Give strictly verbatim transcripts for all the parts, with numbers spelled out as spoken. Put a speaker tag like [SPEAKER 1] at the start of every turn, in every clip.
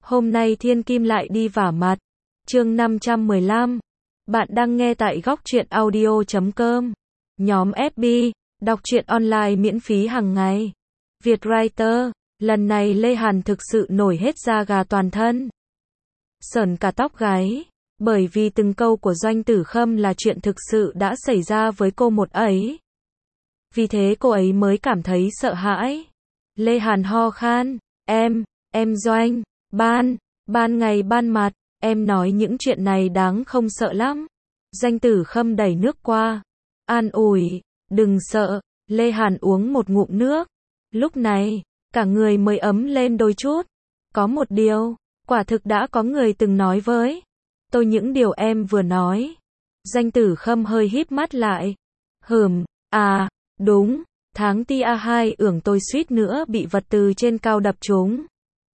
[SPEAKER 1] Hôm nay thiên kim lại đi vả mặt. Chương năm trăm mười lăm. Bạn đang nghe tại góc truyện audio chấm com. Nhóm ép bê, đọc truyện online miễn phí hàng ngày. Vietwriter, lần này Lê Hàn thực sự nổi hết da gà toàn thân. Sởn cả tóc gáy, bởi vì từng câu của Doanh Tử Khâm là chuyện thực sự đã xảy ra với cô một ấy. Vì thế cô ấy mới cảm thấy sợ hãi. Lê Hàn ho khan, em, em Doanh, ban, ban ngày ban mặt, em nói những chuyện này đáng không sợ lắm. Doanh Tử Khâm đẩy nước qua, an ủi, đừng sợ. Lê Hàn uống một ngụm nước, lúc này, cả người mới ấm lên đôi chút. Có một điều, quả thực đã có người từng nói với tôi những điều em vừa nói. Doanh Tử Khâm hơi híp mắt lại. Hừm, à, đúng, tháng ti a hai ưởng tôi suýt nữa bị vật từ trên cao đập trúng.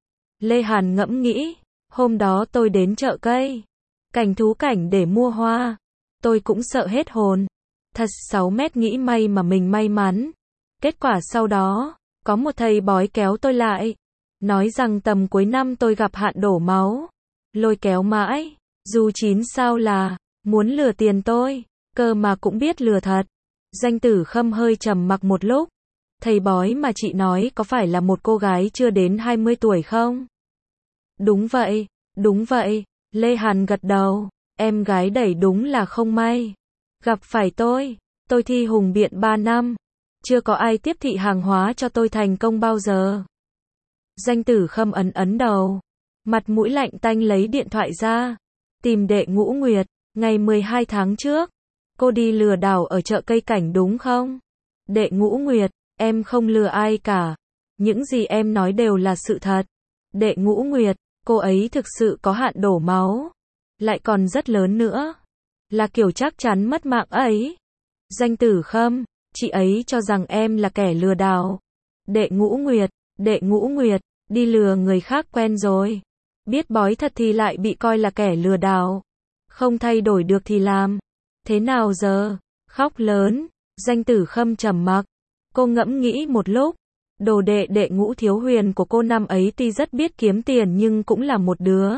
[SPEAKER 1] Lê Hàn ngẫm nghĩ, hôm đó tôi đến chợ cây cảnh thú cảnh để mua hoa. Tôi cũng sợ hết hồn. Thật sáu mét nghĩ may mà mình may mắn. Kết quả sau đó, có một thầy bói kéo tôi lại. Nói rằng tầm cuối năm tôi gặp hạn đổ máu. Lôi kéo mãi, dù chín sao là, muốn lừa tiền tôi, cơ mà cũng biết lừa thật. Doanh Tử Khâm hơi trầm mặc một lúc. Thầy bói mà chị nói có phải là một cô gái chưa đến hai mươi tuổi không? Đúng vậy, đúng vậy. Lê Hàn gật đầu. Em gái đẩy đúng là không may. Gặp phải tôi, tôi thi hùng biện ba năm. Chưa có ai tiếp thị hàng hóa cho tôi thành công bao giờ. Doanh Tử Khâm ấn ấn đầu. Mặt mũi lạnh tanh lấy điện thoại ra. Tìm Đệ Ngũ Nguyệt, ngày mười hai tháng trước. Cô đi lừa đảo ở chợ cây cảnh đúng không? Đệ Ngũ Nguyệt, em không lừa ai cả. Những gì em nói đều là sự thật. Đệ Ngũ Nguyệt, cô ấy thực sự có hạn đổ máu. Lại còn rất lớn nữa. Là kiểu chắc chắn mất mạng ấy. Doanh Tử Khâm, chị ấy cho rằng em là kẻ lừa đảo. Đệ Ngũ Nguyệt, Đệ Ngũ Nguyệt, đi lừa người khác quen rồi. Biết bói thật thì lại bị coi là kẻ lừa đảo. Không thay đổi được thì làm thế nào giờ? Khóc lớn. Doanh Tử Khâm trầm mặc. Cô ngẫm nghĩ một lúc. Đồ đệ Đệ Ngũ Thiếu Huyền của cô năm ấy tuy rất biết kiếm tiền nhưng cũng là một đứa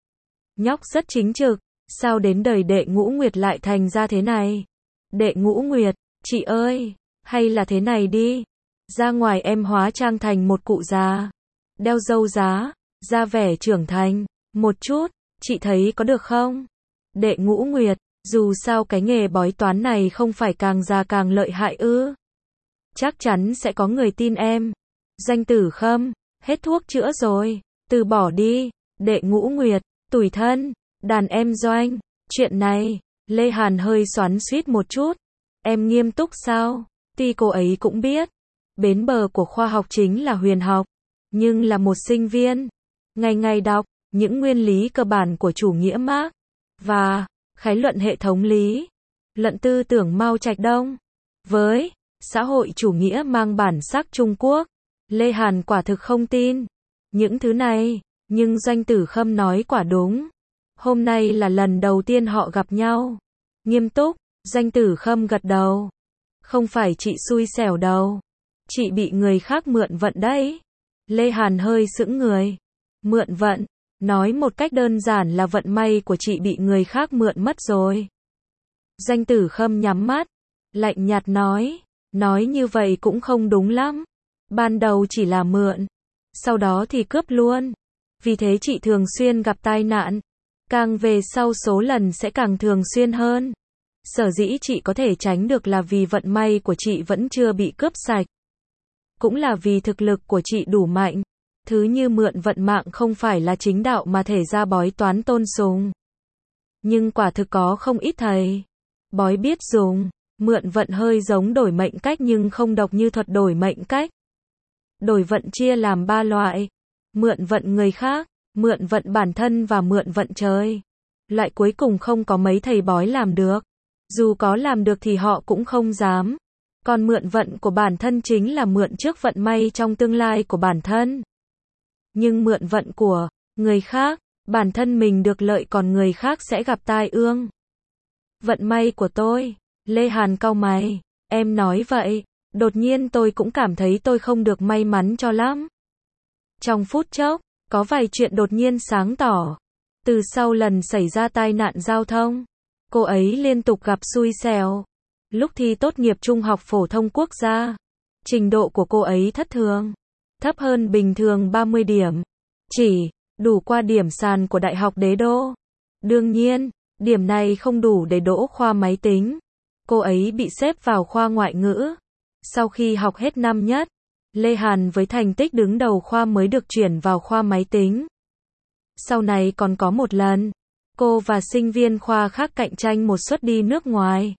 [SPEAKER 1] nhóc rất chính trực. Sao đến đời Đệ Ngũ Nguyệt lại thành ra thế này? Đệ Ngũ Nguyệt, chị ơi, hay là thế này đi. Ra ngoài em hóa trang thành một cụ già. Đeo râu giá, ra vẻ trưởng thành một chút, chị thấy có được không? Đệ Ngũ Nguyệt, dù sao cái nghề bói toán này không phải càng già càng lợi hại ư? Chắc chắn sẽ có người tin em. Doanh Tử Khâm, hết thuốc chữa rồi, từ bỏ đi. Đệ Ngũ Nguyệt, tủi thân, đàn em Doanh, chuyện này, Lê Hàn hơi xoắn xuýt một chút. Em nghiêm túc sao? Tuy cô ấy cũng biết, bến bờ của khoa học chính là huyền học, nhưng là một sinh viên, ngày ngày đọc những nguyên lý cơ bản của chủ nghĩa Mác và khái luận hệ thống lý luận tư tưởng Mao Trạch Đông với xã hội chủ nghĩa mang bản sắc Trung Quốc. Lê Hàn quả thực không tin những thứ này, nhưng Doanh Tử Khâm nói quả đúng. Hôm nay là lần đầu tiên họ gặp nhau. Nghiêm túc, Doanh Tử Khâm gật đầu. Không phải chị xui xẻo đâu. Chị bị người khác mượn vận đấy. Lê Hàn hơi sững người. Mượn vận, nói một cách đơn giản là vận may của chị bị người khác mượn mất rồi. Doanh Tử Khâm nhắm mắt, lạnh nhạt nói. Nói như vậy cũng không đúng lắm. Ban đầu chỉ là mượn, sau đó thì cướp luôn. Vì thế chị thường xuyên gặp tai nạn. Càng về sau số lần sẽ càng thường xuyên hơn. Sở dĩ chị có thể tránh được là vì vận may của chị vẫn chưa bị cướp sạch. Cũng là vì thực lực của chị đủ mạnh. Thứ như mượn vận mạng không phải là chính đạo mà thể ra bói toán tôn sùng. Nhưng quả thực có không ít thầy bói biết dùng. Mượn vận hơi giống đổi mệnh cách nhưng không độc như thuật đổi mệnh cách. Đổi vận chia làm ba loại. Mượn vận người khác, mượn vận bản thân và mượn vận trời. Loại cuối cùng không có mấy thầy bói làm được. Dù có làm được thì họ cũng không dám. Còn mượn vận của bản thân chính là mượn trước vận may trong tương lai của bản thân. Nhưng mượn vận của người khác, bản thân mình được lợi còn người khác sẽ gặp tai ương. Vận may của tôi. Lê Hàn cau mày. Em nói vậy, đột nhiên tôi cũng cảm thấy tôi không được may mắn cho lắm. Trong phút chốc, Có vài chuyện đột nhiên sáng tỏ. Từ sau lần xảy ra tai nạn giao thông, cô ấy liên tục gặp xui xẻo. Lúc thi tốt nghiệp trung học phổ thông quốc gia, trình độ của cô ấy thất thường, thấp hơn bình thường ba mươi điểm, chỉ đủ qua điểm sàn của Đại học Đế Đô. Đương nhiên, điểm này không đủ để đỗ khoa máy tính. Cô ấy bị xếp vào khoa ngoại ngữ. Sau khi học hết năm nhất, Lê Hàn với thành tích đứng đầu khoa mới được chuyển vào khoa máy tính. Sau này còn có một lần, cô và sinh viên khoa khác cạnh tranh một suất đi nước ngoài.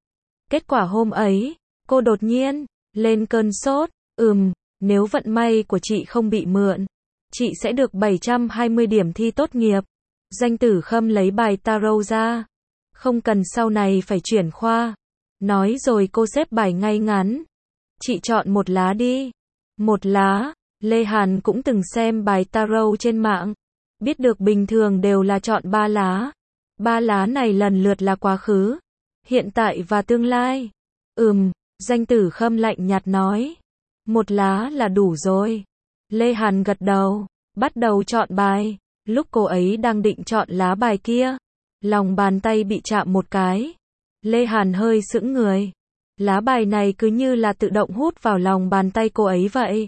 [SPEAKER 1] Kết quả hôm ấy, cô đột nhiên lên cơn sốt. Ừm, nếu vận may của chị không bị mượn, chị sẽ được bảy trăm hai mươi điểm thi tốt nghiệp. Danh Tử Khâm lấy bài tarot ra. Không cần sau này phải chuyển khoa. Nói rồi cô xếp bài ngay ngắn. Chị chọn một lá đi. Một lá. Lê Hàn cũng từng xem bài tarot trên mạng. Biết được bình thường đều là chọn ba lá. Ba lá này lần lượt là quá khứ, hiện tại và tương lai. Ừm, Danh Tử Khâm lạnh nhạt nói. Một lá là đủ rồi. Lê Hàn gật đầu, bắt đầu chọn bài. Lúc cô ấy đang định chọn lá bài kia, lòng bàn tay bị chạm một cái. Lê Hàn hơi sững người. Lá bài này cứ như là tự động hút vào lòng bàn tay cô ấy vậy.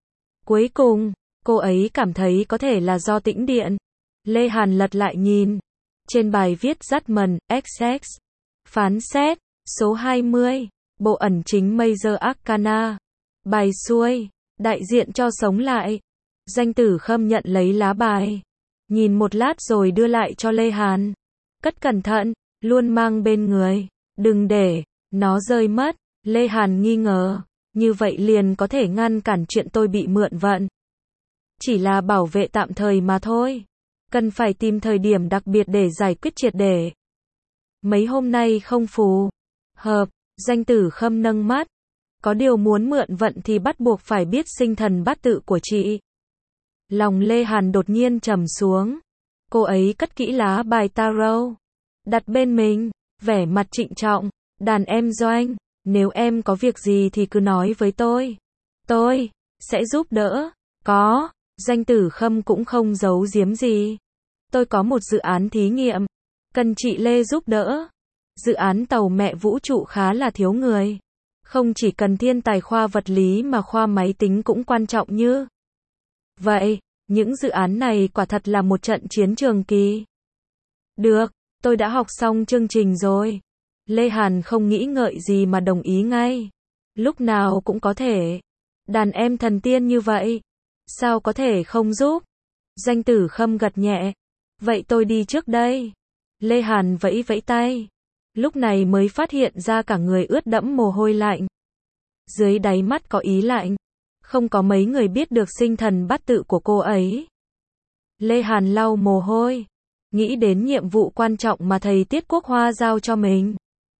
[SPEAKER 1] Cuối cùng, cô ấy cảm thấy có thể là do tĩnh điện. Lê Hàn lật lại nhìn. Trên bài viết dắt mần, ích ích. Phán xét, số hai mươi. Bộ ẩn chính Major Arcana. Bài xuôi, đại diện cho sống lại. Danh Tử Khâm nhận lấy lá bài. Nhìn một lát rồi đưa lại cho Lê Hàn. Cất cẩn thận, luôn mang bên người. Đừng để nó rơi mất. Lê Hàn nghi ngờ. Như vậy liền có thể ngăn cản chuyện tôi bị mượn vận. Chỉ là bảo vệ tạm thời mà thôi. Cần phải tìm thời điểm đặc biệt để giải quyết triệt để. Mấy hôm nay không phù hợp. Danh Tử Khâm nâng mắt. Có điều muốn mượn vận thì bắt buộc phải biết sinh thần bát tự của chị. Lòng Lê Hàn đột nhiên trầm xuống. Cô ấy cất kỹ lá bài tarot, đặt bên mình, vẻ mặt trịnh trọng. Đàn em Doanh, nếu em có việc gì thì cứ nói với tôi. Tôi sẽ giúp đỡ. Có. Danh Tử Khâm cũng không giấu giếm gì. Tôi có một dự án thí nghiệm, cần chị Lê giúp đỡ. Dự án tàu mẹ vũ trụ khá là thiếu người. Không chỉ cần thiên tài khoa vật lý mà khoa máy tính cũng quan trọng như. Vậy, những dự án này quả thật là một trận chiến trường kỳ. Được, tôi đã học xong chương trình rồi. Lê Hàn không nghĩ ngợi gì mà đồng ý ngay. Lúc nào cũng có thể. Đàn em thần tiên như vậy, sao có thể không giúp? Danh Tử Khâm gật nhẹ. Vậy tôi đi trước đây. Lê Hàn vẫy vẫy tay. Lúc này mới phát hiện ra cả người ướt đẫm mồ hôi lạnh. Dưới đáy mắt có ý lạnh. Không có mấy người biết được sinh thần bát tự của cô ấy. Lê Hàn lau mồ hôi. Nghĩ đến nhiệm vụ quan trọng mà thầy Tiết Quốc Hoa giao cho mình.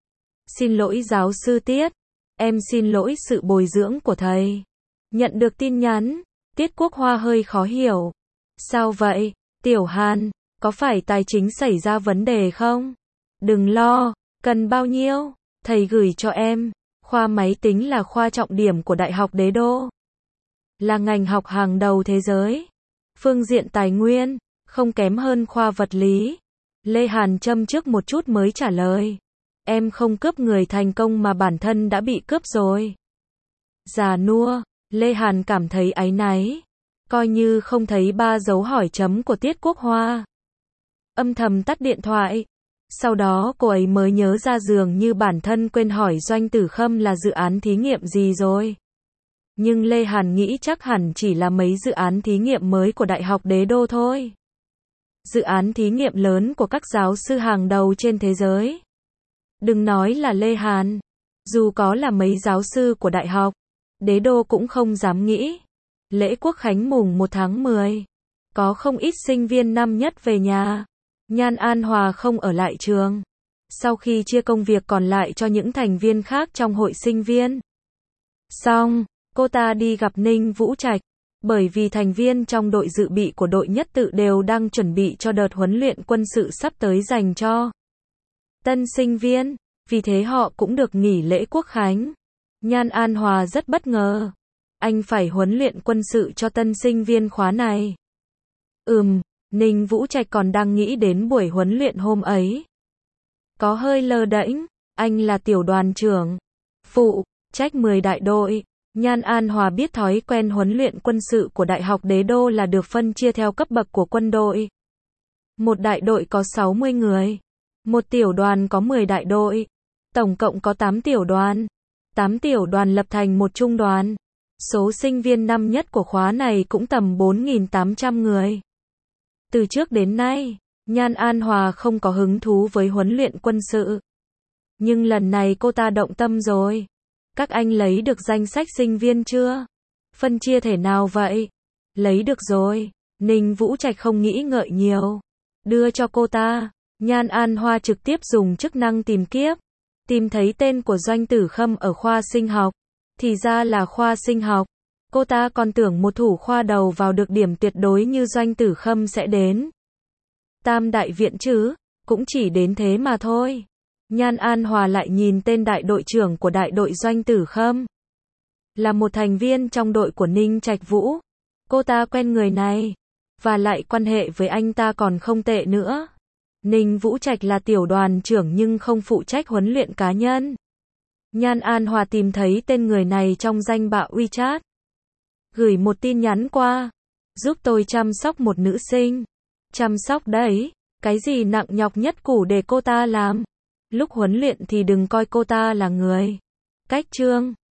[SPEAKER 1] Xin lỗi giáo sư Tiết. Em xin lỗi sự bồi dưỡng của thầy. Nhận được tin nhắn. Tiết Quốc Hoa hơi khó hiểu. Sao vậy, Tiểu Hàn? Có phải tài chính xảy ra vấn đề không? Đừng lo. Cần bao nhiêu? Thầy gửi cho em. Khoa máy tính là khoa trọng điểm của Đại học Đế Đô. Là ngành học hàng đầu thế giới. Phương diện tài nguyên, không kém hơn khoa vật lý. Lê Hàn châm trước một chút mới trả lời. Em không cướp người thành công mà bản thân đã bị cướp rồi. Già nua, Lê Hàn cảm thấy áy náy. Coi như không thấy ba dấu hỏi chấm của Tiết Quốc Hoa. Âm thầm tắt điện thoại. Sau đó cô ấy mới nhớ ra dường như bản thân quên hỏi Doanh Tử Khâm là dự án thí nghiệm gì rồi. Nhưng Lê Hàn nghĩ chắc hẳn chỉ là mấy dự án thí nghiệm mới của Đại học Đế Đô thôi. Dự án thí nghiệm lớn của các giáo sư hàng đầu trên thế giới. Đừng nói là Lê Hàn. Dù có là mấy giáo sư của Đại học Đế Đô cũng không dám nghĩ. Lễ Quốc khánh mùng một tháng mười. Có không ít sinh viên năm nhất về nhà. Nhan An Hòa không ở lại trường. Sau khi chia công việc còn lại cho những thành viên khác trong hội sinh viên. Xong, cô ta đi gặp Ninh Vũ Trạch. Bởi vì thành viên trong đội dự bị của đội nhất tự đều đang chuẩn bị cho đợt huấn luyện quân sự sắp tới dành cho tân sinh viên. Vì thế họ cũng được nghỉ lễ Quốc khánh. Nhan An Hòa rất bất ngờ. Anh phải huấn luyện quân sự cho tân sinh viên khóa này. Ừm, Ninh Vũ Trạch còn đang nghĩ đến buổi huấn luyện hôm ấy. Có hơi lơ đễnh, anh là tiểu đoàn trưởng, phụ trách mười đại đội. Nhan An Hòa biết thói quen huấn luyện quân sự của Đại học Đế Đô là được phân chia theo cấp bậc của quân đội. Một đại đội có sáu mươi người. Một tiểu đoàn có mười đại đội. Tổng cộng có tám tiểu đoàn. tám tiểu đoàn lập thành một trung đoàn. Số sinh viên năm nhất của khóa này cũng tầm bốn nghìn tám trăm người. Từ trước đến nay, Nhan An Hòa không có hứng thú với huấn luyện quân sự. Nhưng lần này cô ta động tâm rồi. Các anh lấy được danh sách sinh viên chưa? Phân chia thể nào vậy? Lấy được rồi. Ninh Vũ Trạch không nghĩ ngợi nhiều. Đưa cho cô ta. Nhan An Hoa trực tiếp dùng chức năng tìm kiếp. Tìm thấy tên của Doanh Tử Khâm ở khoa sinh học. Thì ra là khoa sinh học. Cô ta còn tưởng một thủ khoa đầu vào được điểm tuyệt đối như Doanh Tử Khâm sẽ đến Tam đại viện chứ, cũng chỉ đến thế mà thôi. Nhan An Hòa lại nhìn tên đại đội trưởng của đại đội Doanh Tử Khâm. Là một thành viên trong đội của Ninh Trạch Vũ. Cô ta quen người này. Và lại quan hệ với anh ta còn không tệ nữa. Ninh Vũ Trạch là tiểu đoàn trưởng nhưng không phụ trách huấn luyện cá nhân. Nhan An Hòa tìm thấy tên người này trong danh bạ WeChat. Gửi một tin nhắn qua. Giúp tôi chăm sóc một nữ sinh. Chăm sóc đấy. Cái gì nặng nhọc nhất củ để cô ta làm. Lúc huấn luyện thì đừng coi cô ta là người. Cách chương.